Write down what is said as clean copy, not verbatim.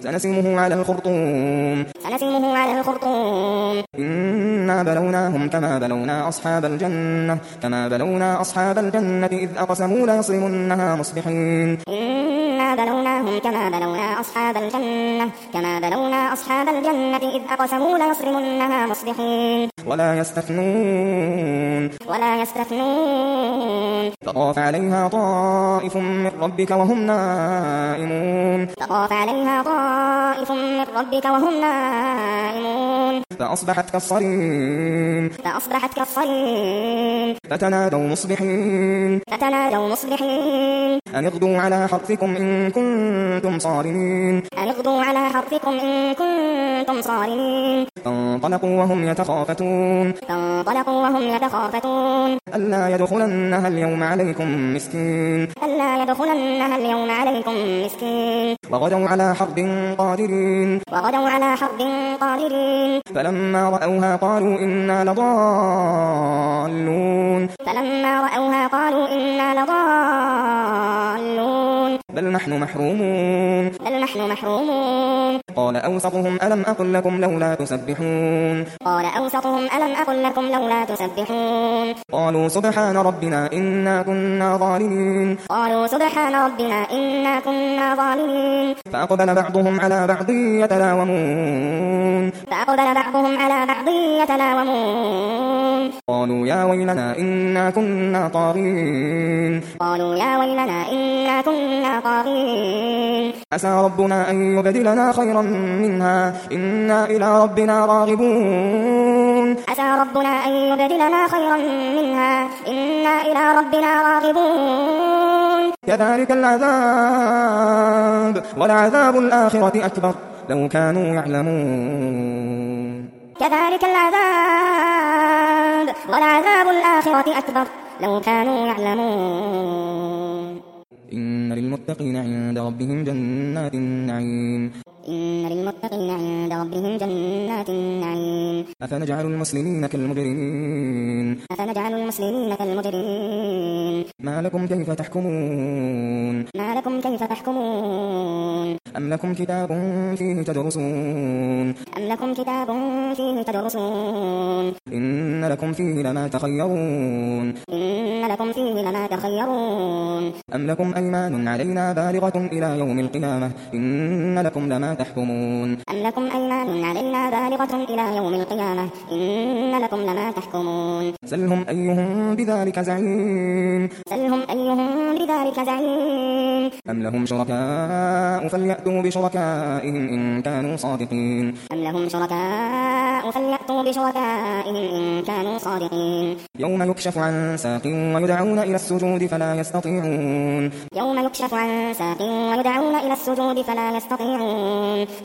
سنسمه على الخرطوم إنا بلوناهم كما بلونا أصحاب الجنة إذ أقسموا ليصرمنها مصبحين ولا يستثنون فطاف عليها طائف من ربك وهم نائمون فأصبحت كالصريم فتنادوا مصبحين أن اغدوا على حرثكم إن كنتم صارمين فانطلقوا وهم يتخافتون ألا يدخلنها اليوم عليكم مسكين وغدوا على حرب قادرين فلما رأوها قالوا إنا لضالون بل نحن محرومون قال أوسطهم ألم أقل لكم لولا تسبحون قالوا سبحان ربنا إنا كنا ظالمين فأقبل بعضهم على بعض يتلاومون قالوا يا ويلنا إنا كنا طاغين عسى ربنا أن يبدلنا خيرا منها إنا إلى ربنا راغبون كذلك العذاب ولعذاب الآخرة أكبر لو كانوا يعلمون إن للمتقين عند ربهم جنات النعيم أفنجعل المسلمين كالمجرمين ما لكم كيف تحكمون أم لكم كتاب فيه تدرسون إن لكم فيه لما تخيرون أم لكم أيمان علينا بالغة إلى يوم القيامة إن لكم لما تحكمون سلهم أيهم بذلك زعيم أم لهم شركاء فليأتوا بشركائهم إن كانوا صادقين يوم يكشف عن ساق ويدعون إلى السجود فلا يستطيعون